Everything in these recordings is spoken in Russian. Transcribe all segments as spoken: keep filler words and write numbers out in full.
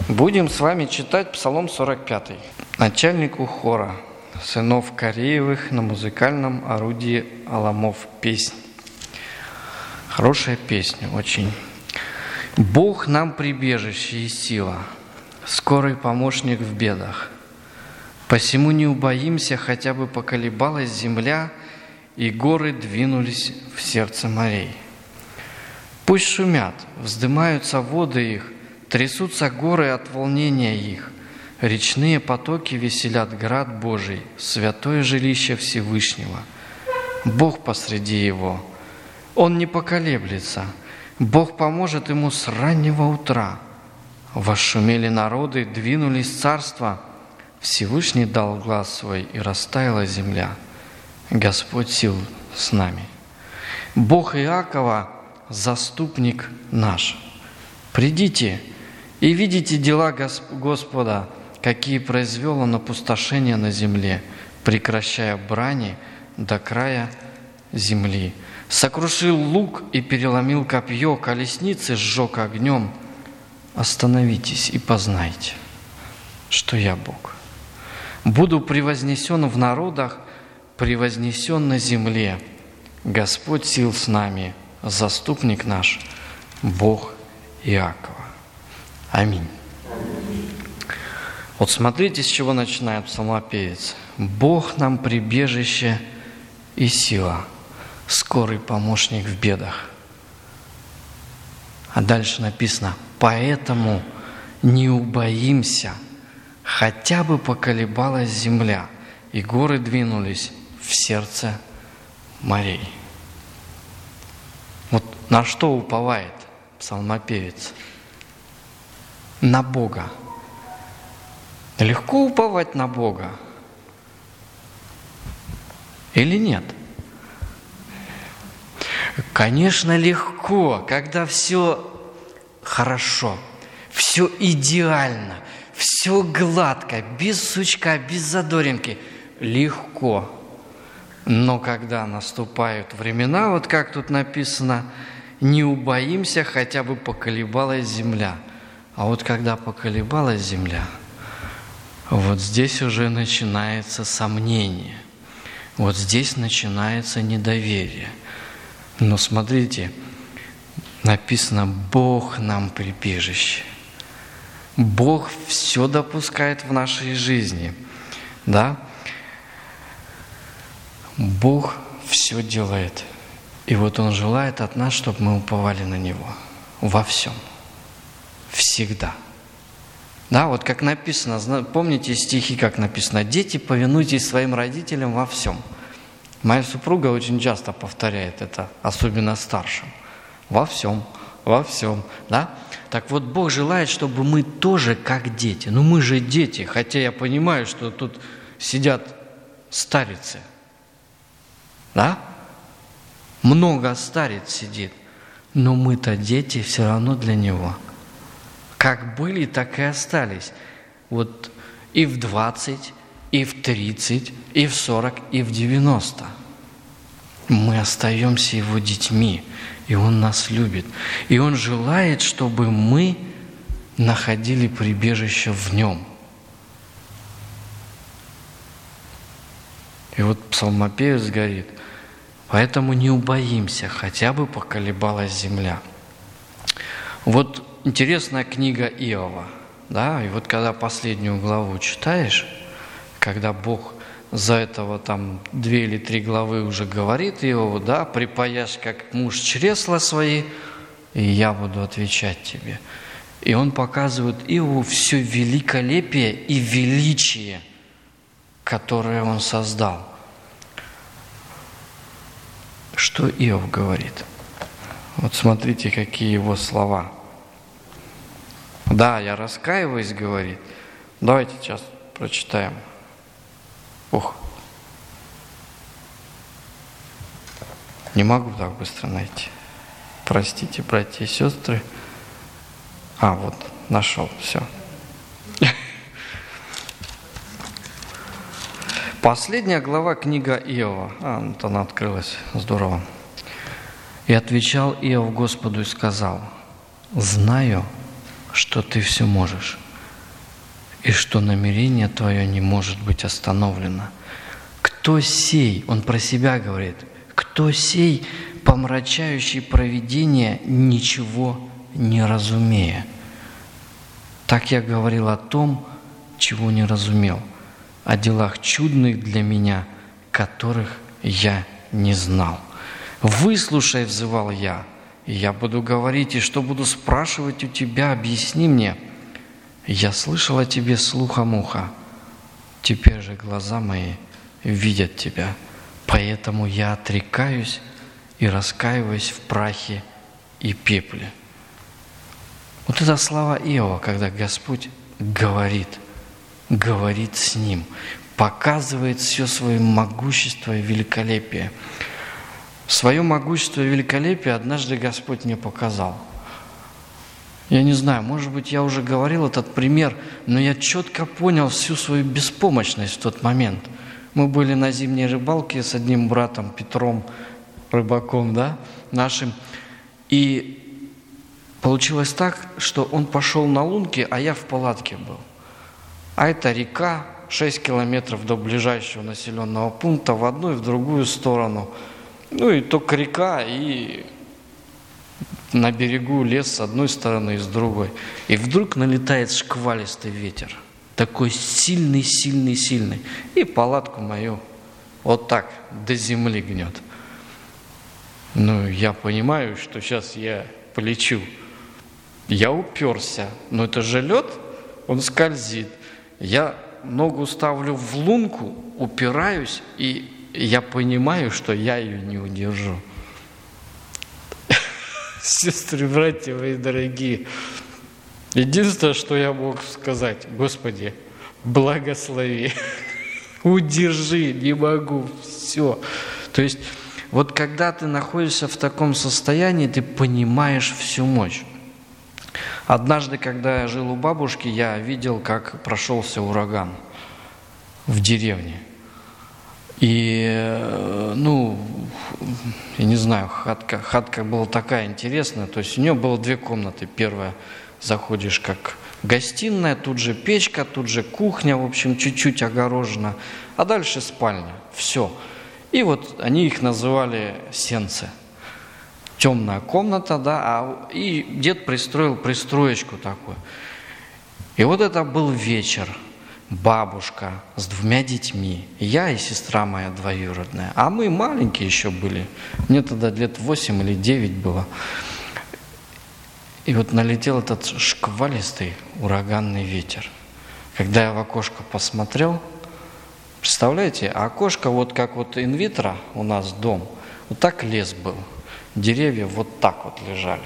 Будем с вами читать Псалом сорок пятый. Начальнику хора, сынов Кореевых, на музыкальном орудии аламов песнь. Хорошая песня, очень. Бог нам прибежище и сила, скорый помощник в бедах. Посему не убоимся, хотя бы поколебалась земля, и горы двинулись в сердце морей. Пусть шумят, вздымаются воды их, трясутся горы от волнения их. Речные потоки веселят град Божий, святое жилище Всевышнего. Бог посреди его, Он не поколеблется, Бог поможет ему с раннего утра. Восшумели народы, двинулись царства, Всевышний дал глас свой, и растаяла земля. Господь сил с нами. Бог Иакова – заступник наш. Придите и видите дела Господа, какие произвел Он опустошение на земле, прекращая брани до края земли. Сокрушил лук и переломил копье, колесницы сжег огнем. Остановитесь и познайте, что я Бог. Буду превознесен в народах, превознесен на земле. Господь сил с нами, заступник наш, Бог Иакова. Аминь. Вот смотрите, с чего начинает псалмопевец. Бог нам прибежище и сила, скорый помощник в бедах. А дальше написано: поэтому не убоимся, хотя бы поколебалась земля, и горы двинулись в сердце морей. Вот на что уповает псалмопевец? На Бога. Легко уповать на Бога? Или нет? Конечно, легко, когда все хорошо, все идеально, все гладко, без сучка, без задоринки. Легко. Но когда наступают времена, вот как тут написано, не убоимся, хотя бы поколебалась земля. А вот когда поколебалась земля, вот здесь уже начинается сомнение. Вот здесь начинается недоверие. Но смотрите, написано: Бог нам прибежище. Бог все допускает в нашей жизни. Да? Бог все делает. И вот Он желает от нас, чтобы мы уповали на Него во всем. Всегда. Да, вот как написано, помните стихи, как написано: «Дети, повинуйтесь своим родителям во всем». Моя супруга очень часто повторяет это, особенно старшим. Во всем, во всем, да? Так вот, Бог желает, чтобы мы тоже как дети. Ну мы же дети, хотя я понимаю, что тут сидят старицы. Да? Много старец сидит, но мы-то дети все равно для Него. Как были, так и остались. Вот и в двадцать, и в тридцать, и в сорок, и в девяносто. Мы остаемся Его детьми, и Он нас любит. И Он желает, чтобы мы находили прибежище в Нем. И вот псалмопевец говорит: поэтому не убоимся, хотя бы поколебалась земля. Вот интересная книга Иова, да, и вот когда последнюю главу читаешь, когда Бог за этого там две или три главы уже говорит Иову, да, припаясь как муж чресла свои, и я буду отвечать тебе. И он показывает Иову все великолепие и величие, которое он создал. Что Иов говорит? Вот смотрите, какие его слова. Да, я раскаиваюсь, говорит. Давайте сейчас прочитаем. Ох. Не могу так быстро найти. Простите, братья и сестры. А, вот, нашел, все. Последняя глава книга Иова. А, вот она открылась. Здорово. «И отвечал Иов Господу и сказал: знаю, что ты все можешь, и что намерение твое не может быть остановлено. Кто сей, он про себя говорит, кто сей, помрачающий провидение, ничего не разумея. Так я говорил о том, чего не разумел, о делах чудных для меня, которых я не знал. Выслушай, взывал я, и я буду говорить, и что буду спрашивать у тебя, объясни мне. Я слышал о тебе слухом уха, теперь же глаза мои видят тебя, поэтому я отрекаюсь и раскаиваюсь в прахе и пепле. Вот это слова Иова, когда Господь говорит, говорит с ним, показывает все свое могущество и великолепие. Свое могущество и великолепие однажды Господь мне показал. Я не знаю, может быть, я уже говорил этот пример, но я четко понял всю свою беспомощность в тот момент. Мы были на зимней рыбалке с одним братом Петром, рыбаком, да, нашим, и получилось так, что он пошел на лунки, а я в палатке был. А это река, шесть километров до ближайшего населенного пункта в одну и в другую сторону. Ну и только река, и на берегу лес с одной стороны и с другой. И вдруг налетает шквалистый ветер. Такой сильный, сильный, сильный. И палатку мою вот так до земли гнет. Ну, я понимаю, что сейчас я полечу. Я уперся. Но это же лед, он скользит. Я ногу ставлю в лунку, упираюсь, и я понимаю, что я ее не удержу. Сестры, братья мои дорогие, единственное, что я мог сказать: Господи, благослови, удержи, не могу, все. То есть, вот когда ты находишься в таком состоянии, ты понимаешь всю мощь. Однажды, когда я жил у бабушки, я видел, как прошелся ураган в деревне. И, ну, я не знаю, хатка, хатка была такая интересная, то есть у нее было две комнаты. Первая, заходишь как гостиная, тут же печка, тут же кухня, в общем, чуть-чуть огорожена, а дальше спальня, все. И вот они их называли сенцы. Темная комната, да, а, и дед пристроил пристроечку такую. И вот это был вечер. Бабушка с двумя детьми, я и сестра моя двоюродная, а мы маленькие еще были, мне тогда лет восемь или девять было. И вот налетел этот шквалистый ураганный ветер. Когда я в окошко посмотрел, представляете, а окошко вот как вот инвитро у нас дом, вот так лес был, деревья вот так вот лежали.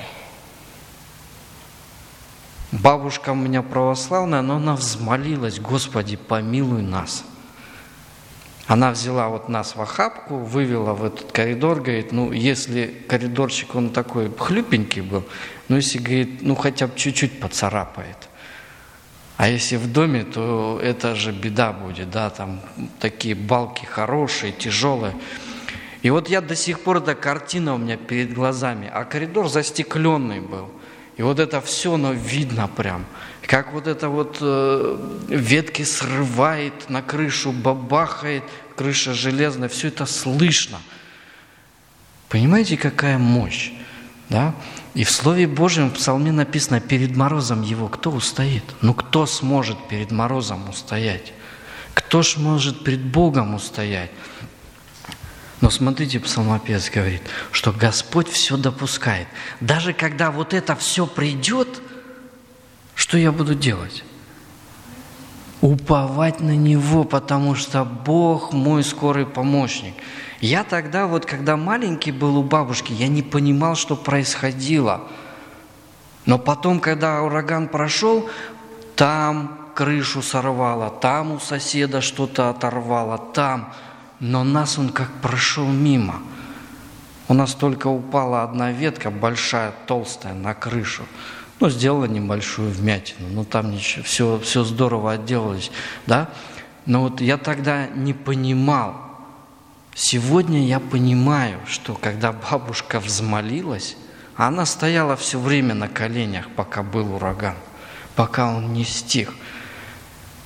Бабушка у меня православная, но она взмолилась: Господи, помилуй нас. Она взяла вот нас в охапку, вывела в этот коридор, говорит, ну, если коридорчик, он такой хлюпенький был, ну, если, говорит, ну, хотя бы чуть-чуть поцарапает. А если в доме, то это же беда будет, да, там такие балки хорошие, тяжелые. И вот я до сих пор, эта картина у меня перед глазами, а коридор застекленный был. И вот это все, оно видно прям, как вот это вот э, ветки срывает, на крышу бабахает, крыша железная, все это слышно. Понимаете, какая мощь, да? И в Слове Божьем в Псалме написано: перед морозом его кто устоит? Ну кто сможет перед морозом устоять? Кто ж может перед Богом устоять? Но смотрите, псалмопевец говорит, что Господь все допускает. Даже когда вот это все придет, что я буду делать? Уповать на Него, потому что Бог мой скорый помощник. Я тогда, вот когда маленький был у бабушки, я не понимал, что происходило. Но потом, когда ураган прошел, там крышу сорвало, там у соседа что-то оторвало, там... Но нас он как прошел мимо. У нас только упала одна ветка, большая, толстая, на крышу. Ну, сделала небольшую вмятину. Ну, там ничего, все, все здорово отделалось, да? Но вот я тогда не понимал. Сегодня я понимаю, что когда бабушка взмолилась, она стояла все время на коленях, пока был ураган, пока он не стих.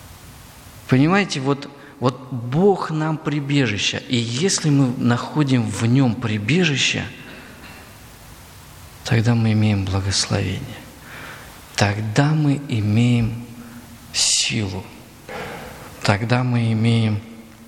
Понимаете, вот, вот Бог нам прибежище. И если мы находим в Нем прибежище, тогда мы имеем благословение. Тогда мы имеем силу. Тогда мы имеем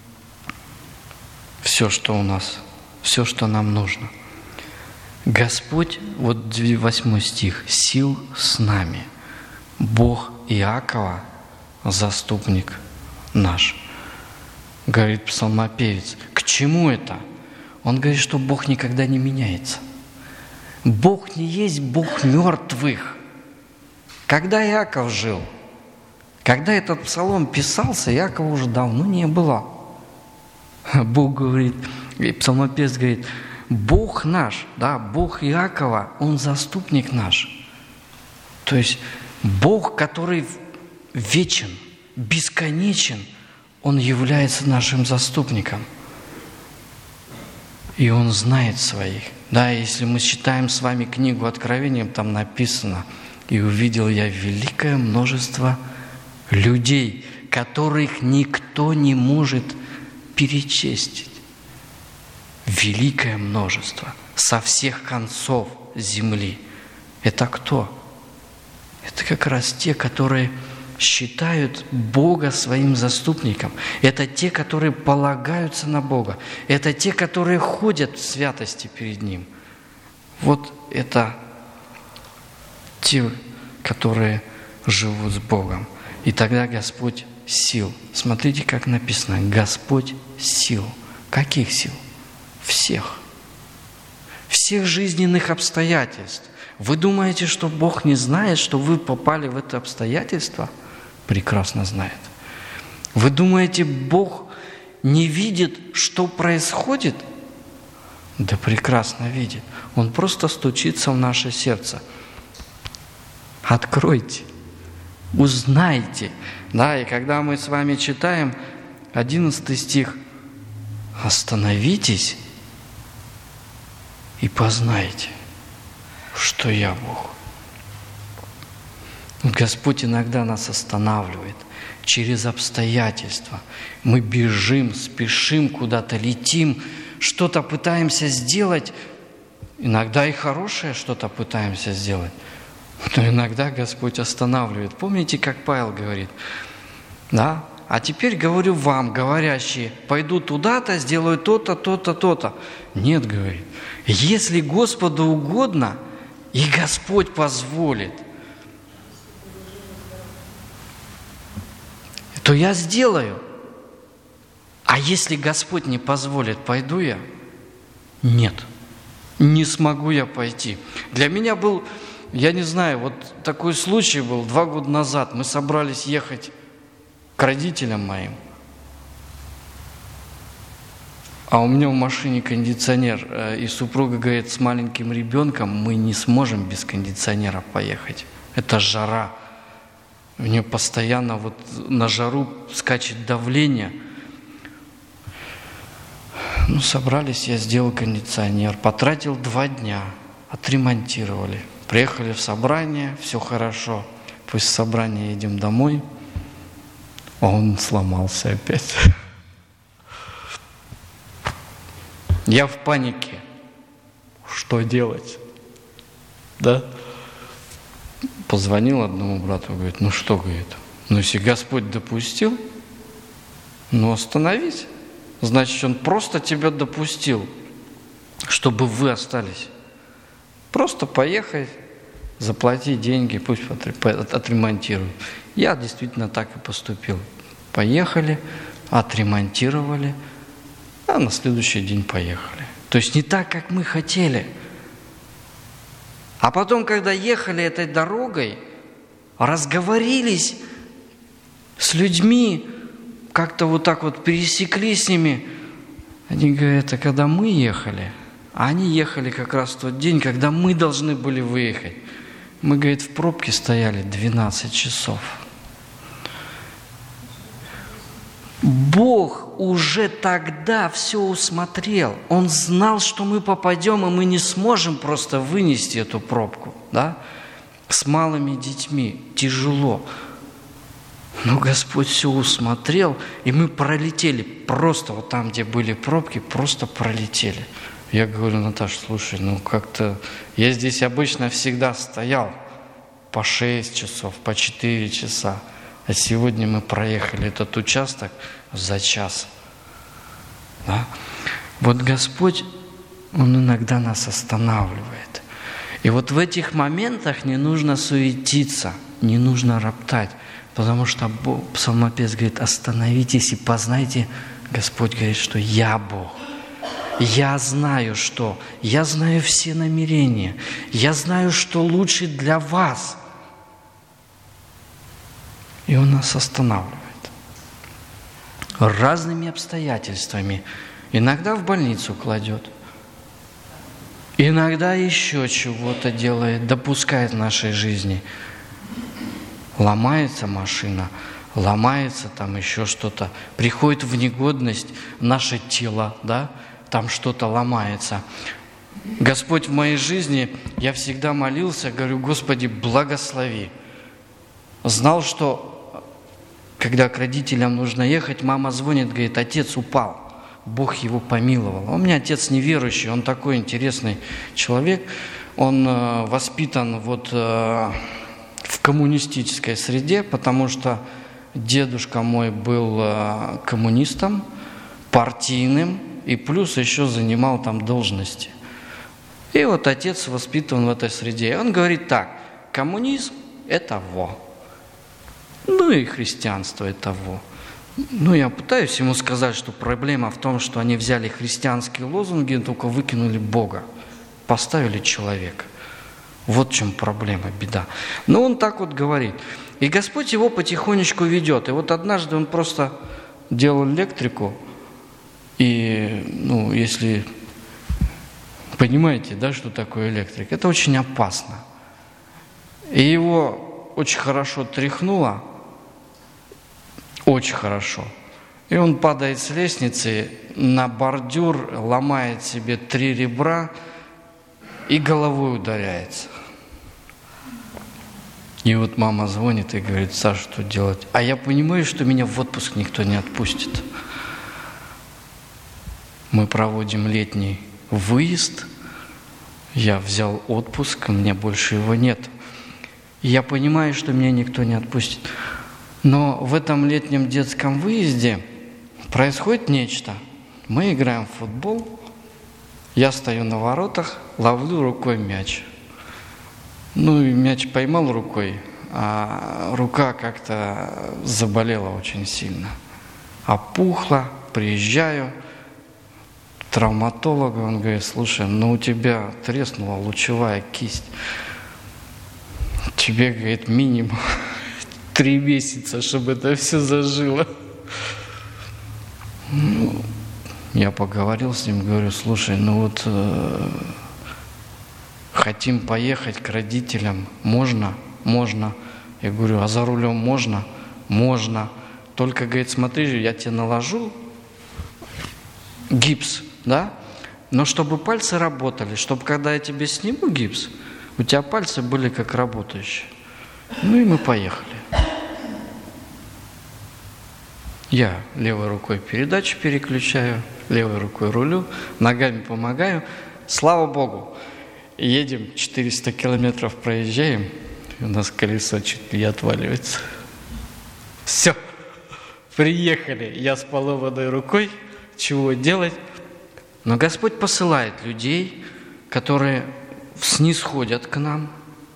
все, что у нас, все, что нам нужно. Господь, вот восьмой стих, сил с нами. Бог Иакова, заступник наш. Говорит псалмопевец. К чему это? Он говорит, что Бог никогда не меняется. Бог не есть Бог мертвых. Когда Иаков жил, когда этот псалом писался, Иакова уже давно не было. Бог говорит, и псалмопевец говорит, Бог наш, да, Бог Иакова, Он заступник наш. То есть Бог, который вечен, бесконечен, Он является нашим заступником. И Он знает своих. Да, если мы читаем с вами книгу Откровения, там написано, «И увидел я великое множество людей, которых никто не может перечислить». Великое множество со всех концов земли. Это кто? Это как раз те, которые считают Бога своим заступником. Это те, которые полагаются на Бога. Это те, которые ходят в святости перед Ним. Вот это те, которые живут с Богом. И тогда Господь сил. Смотрите, как написано. Господь сил. Каких сил? Всех. Всех жизненных обстоятельств. Вы думаете, что Бог не знает, что вы попали в это обстоятельство? Прекрасно знает. Вы думаете, Бог не видит, что происходит? Да прекрасно видит. Он просто стучится в наше сердце. Откройте, узнайте. Да, и когда мы с вами читаем одиннадцатый стих, остановитесь и познайте, что я Бог. Господь иногда нас останавливает через обстоятельства. Мы бежим, спешим куда-то, летим, что-то пытаемся сделать. Иногда и хорошее что-то пытаемся сделать. Но иногда Господь останавливает. Помните, как Павел говорит? Да? А теперь говорю вам, говорящие, пойду туда-то, сделаю то-то, то-то, то-то. Нет, говорит, если Господу угодно, и Господь позволит, то я сделаю. А если Господь не позволит, пойду я? Нет, не смогу я пойти. Для меня был, я не знаю, вот такой случай был два года назад. Мы собрались ехать к родителям моим. А у меня в машине кондиционер, и супруга говорит, с маленьким ребенком мы не сможем без кондиционера поехать. Это жара. У нее постоянно вот на жару скачет давление. Ну, собрались, я сделал кондиционер, потратил два дня, отремонтировали. Приехали в собрание, все хорошо. После собрания едем домой, а он сломался опять. Я в панике. Что делать? Да? Позвонил одному брату, говорит, ну что, говорит, ну если Господь допустил, ну остановись. Значит, Он просто тебя допустил, чтобы вы остались. Просто поехай, заплати деньги, пусть отремонтируют. Я действительно так и поступил. Поехали, отремонтировали, а на следующий день поехали. То есть не так, как мы хотели. А потом, когда ехали этой дорогой, разговорились с людьми, как-то вот так вот пересеклись с ними. Они говорят, а когда мы ехали, а они ехали как раз в тот день, когда мы должны были выехать. Мы, говорит, в пробке стояли двенадцать часов. Бог уже тогда все усмотрел. Он знал, что мы попадем, и мы не сможем просто вынести эту пробку. Да? С малыми детьми тяжело. Но Господь все усмотрел, и мы пролетели. Просто вот там, где были пробки, просто пролетели. Я говорю: Наташа, слушай, ну как-то... Я здесь обычно всегда стоял по шесть часов, по четыре часа. А сегодня мы проехали этот участок за час. Да? Вот Господь, Он иногда нас останавливает. И вот в этих моментах не нужно суетиться, не нужно роптать. Потому что Бог, псалмопевец говорит: остановитесь и познайте. Господь говорит, что я Бог. Я знаю, что. Я знаю все намерения. Я знаю, что лучше для вас. И Он нас останавливает. Разными обстоятельствами. Иногда в больницу кладет. Иногда еще чего-то делает, допускает в нашей жизни. Ломается машина, ломается там еще что-то, приходит в негодность наше тело, да, там что-то ломается. Господь в моей жизни, я всегда молился, говорю: Господи, благослови. Знал, что когда к родителям нужно ехать, мама звонит, говорит: отец упал, Бог его помиловал. У меня отец неверующий, он такой интересный человек, он э, воспитан вот... Э, в коммунистической среде, потому что дедушка мой был коммунистом, партийным, и плюс еще занимал там должности. И вот отец воспитан в этой среде. И он говорит так: коммунизм – это во. Ну и христианство – это во. Ну, я пытаюсь ему сказать, что проблема в том, что они взяли христианские лозунги, только выкинули Бога, поставили человека. Вот в чем проблема, беда. Но он так вот говорит. И Господь его потихонечку ведет. И вот однажды он просто делал электрику. И, ну, если понимаете, да, что такое электрик, это очень опасно. И его очень хорошо тряхнуло. Очень хорошо. И он падает с лестницы на бордюр, ломает себе три ребра и головой ударяется. И вот мама звонит и говорит: Саша, что делать? А я понимаю, что меня в отпуск никто не отпустит. Мы проводим летний выезд. Я взял отпуск, у меня больше его нет. И я понимаю, что меня никто не отпустит. Но в этом летнем детском выезде происходит нечто. Мы играем в футбол. Я стою на воротах, ловлю рукой мяч. Ну и мяч поймал рукой, а рука как-то заболела очень сильно. Опухла, приезжаю к травматологу, он говорит: слушай, ну у тебя треснула лучевая кисть. Тебе, говорит, минимум три месяца, чтобы это все зажило. Ну, я поговорил с ним, говорю: слушай, ну вот э, хотим поехать к родителям, можно? Можно. Я говорю: а за рулем можно? Можно. Только, говорит, смотри, я тебе наложу гипс, да? Но чтобы пальцы работали, чтобы когда я тебе сниму гипс, у тебя пальцы были как работающие. Ну и мы поехали. Я левой рукой передачу переключаю, левой рукой рулю, ногами помогаю. Слава Богу, едем четыреста километров, проезжаем, и у нас колесо чуть ли не отваливается. Все, приехали. Я с поломанной рукой, чего делать? Но Господь посылает людей, которые снисходят к нам,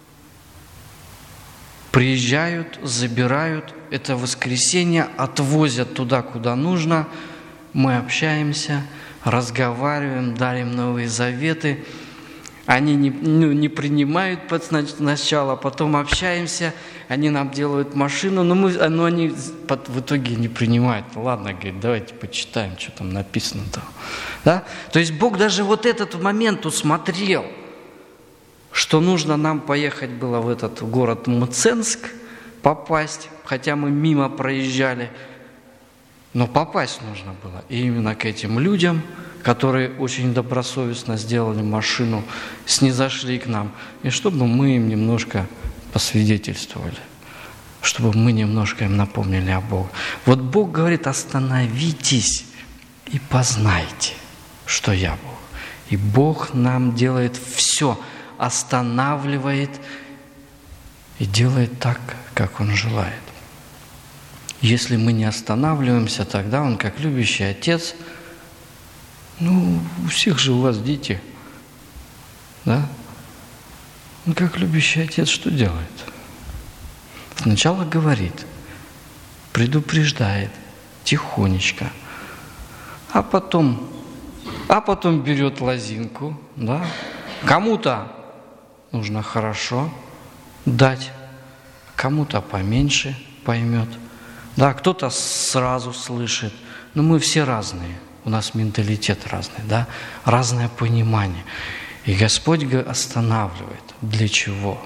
приезжают, забирают, это воскресенье, отвозят туда, куда нужно, мы общаемся, разговариваем, дарим новые заветы. Они не, ну, не принимают сначала, потом общаемся, они нам делают машину, но, мы, но они под, в итоге не принимают. Ладно, говорит, давайте почитаем, что там написано-то. Да? То есть Бог даже вот этот момент усмотрел, что нужно нам поехать было в этот город Мценск, попасть, хотя мы мимо проезжали, но попасть нужно было. И именно к этим людям, которые очень добросовестно сделали машину, снизошли к нам, и чтобы мы им немножко посвидетельствовали. чтобы мы немножко им напомнили о Боге. Вот Бог говорит: остановитесь и познайте, что я Бог. И Бог нам делает все, останавливает и делает так, как Он желает. Если мы не останавливаемся, тогда Он, как любящий отец, ну, у всех же у вас дети, да? Он, как любящий отец, что делает? Сначала говорит, предупреждает, тихонечко, а потом, а потом берет лозинку, да? Кому-то нужно хорошо дать, кому-то поменьше поймет, да, кто-то сразу слышит, но мы все разные, у нас менталитет разный, да, разное понимание. И Господь останавливает. Для чего?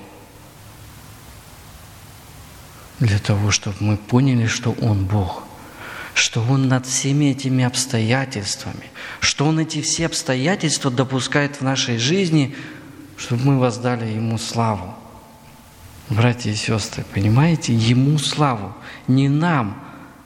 Для того, чтобы мы поняли, что Он Бог, что Он над всеми этими обстоятельствами, что Он эти все обстоятельства допускает в нашей жизни, чтобы мы воздали Ему славу. Братья и сестры, понимаете? Ему славу, не нам.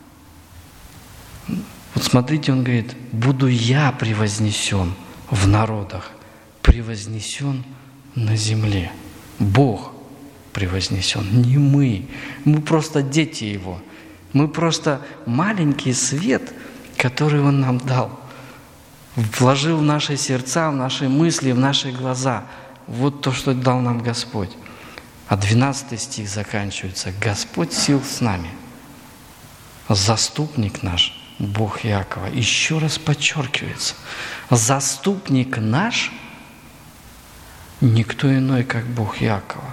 Вот смотрите, Он говорит: буду я превознесен в народах, превознесен на земле. Бог превознесен, не мы. Мы просто дети Его. Мы просто маленький свет, который Он нам дал. Вложил в наши сердца, в наши мысли, в наши глаза. Вот то, что дал нам Господь. А двенадцатый стих заканчивается: Господь сил с нами. Заступник наш, Бог Иакова. Еще раз подчеркивается. Заступник наш никто иной, как Бог Иакова.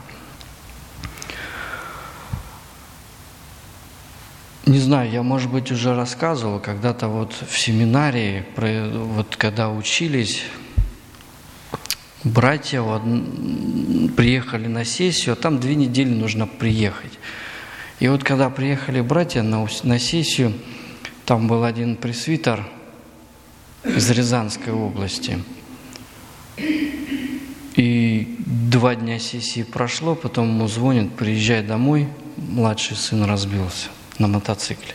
Не знаю, я, может быть, уже рассказывал, когда-то вот в семинарии, вот когда учились, братья вот, приехали на сессию, а там две недели нужно приехать. И вот когда приехали братья на, на сессию, там был один пресвитер из Рязанской области. И два дня сессии прошло, потом ему звонят: приезжай домой, младший сын разбился на мотоцикле.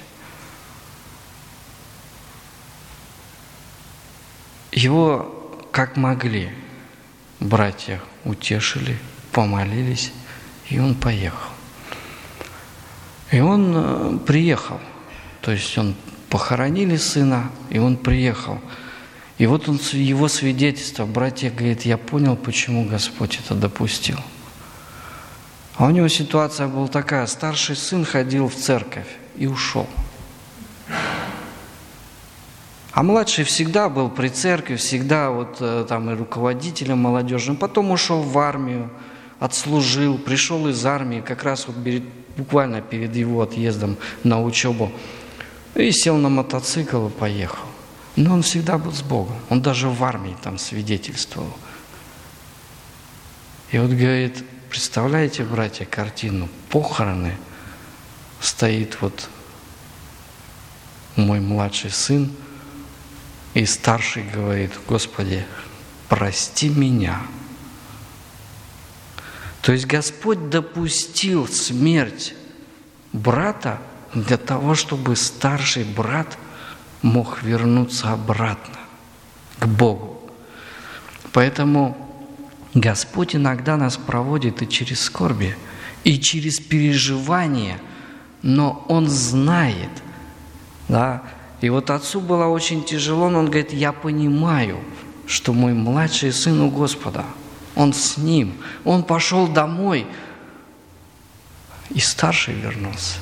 Его как могли братья утешили, помолились, и он поехал. И он приехал, то есть он похоронили сына, и он приехал. И вот он, его свидетельство, братья говорят: я понял, почему Господь это допустил. А у него ситуация была такая: старший сын ходил в церковь и ушел. А младший всегда был при церкви, всегда вот там и руководителем молодежным. Потом ушел в армию, отслужил, пришел из армии, как раз вот перед, буквально перед его отъездом на учебу, и сел на мотоцикл и поехал. Но он всегда был с Богом. Он даже в армии там свидетельствовал. И вот говорит: представляете, братья, картину? Похороны, стоит вот мой младший сын, и старший говорит: Господи, прости меня. То есть Господь допустил смерть брата для того, чтобы старший брат мог вернуться обратно к Богу. Поэтому Господь иногда нас проводит и через скорби, и через переживания, но Он знает, да. И вот отцу было очень тяжело, но он говорит: я понимаю, что мой младший сын у Господа, он с ним, он пошел домой, и старший вернулся.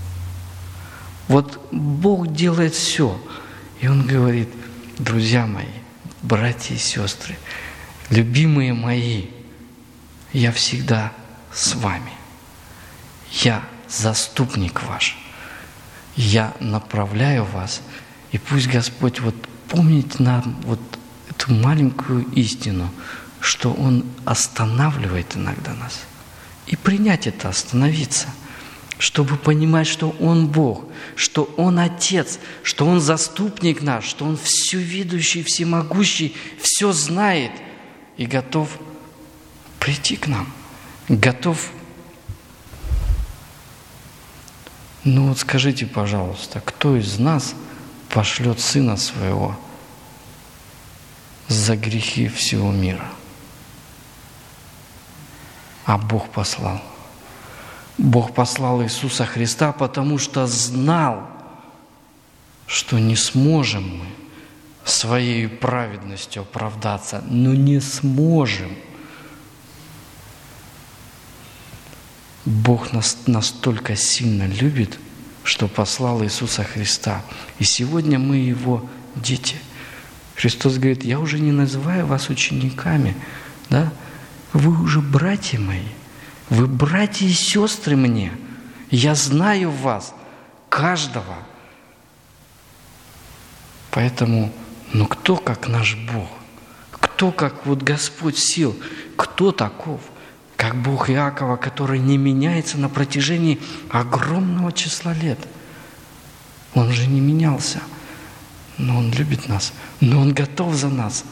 Вот Бог делает все, и Он говорит: друзья мои, братья и сестры, любимые мои, я всегда с вами. Я заступник ваш. Я направляю вас. И пусть Господь вот помнит нам вот эту маленькую истину, что Он останавливает иногда нас. И принять это, остановиться, чтобы понимать, что Он Бог, что Он Отец, что Он заступник наш, что Он всевидящий, всемогущий, все знает и готов прийти к нам, готов Ну вот скажите, пожалуйста, кто из нас пошлет Сына Своего за грехи всего мира? А Бог послал. Бог послал Иисуса Христа, потому что знал, что не сможем мы своей праведностью оправдаться, но не сможем. Бог нас настолько сильно любит, что послал Иисуса Христа. И сегодня мы Его дети. Христос говорит: я уже не называю вас учениками, да? Вы уже братья мои, вы братья и сестры мне. Я знаю вас, каждого. Поэтому, ну кто как наш Бог? Кто как вот Господь сил? Кто таков? Как Бог Иакова, который не меняется на протяжении огромного числа лет. Он же не менялся, но Он любит нас, но Он готов за нас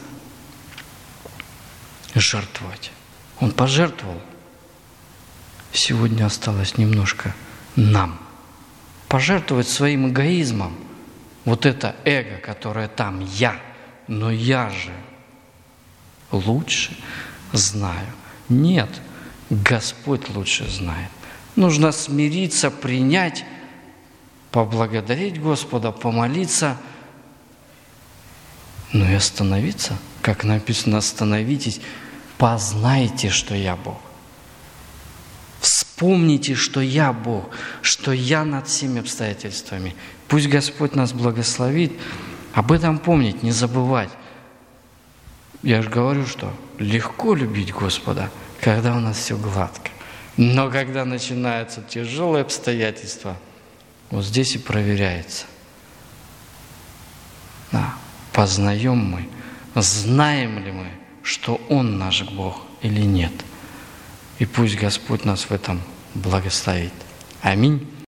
жертвовать. Он пожертвовал. Сегодня осталось немножко нам пожертвовать своим эгоизмом. Вот это эго, которое там я, но я же лучше знаю. Нет, Господь лучше знает. Нужно смириться, принять, поблагодарить Господа, помолиться, но и остановиться. Как написано: остановитесь, познайте, что я Бог. Вспомните, что я Бог, что я над всеми обстоятельствами. Пусть Господь нас благословит. Об этом помнить, не забывать. Я же говорю, что легко любить Господа, когда у нас все гладко. Но когда начинаются тяжелые обстоятельства, вот здесь и проверяется. Да, познаем мы, знаем ли мы, что Он наш Бог или нет. И пусть Господь нас в этом благословит. Аминь.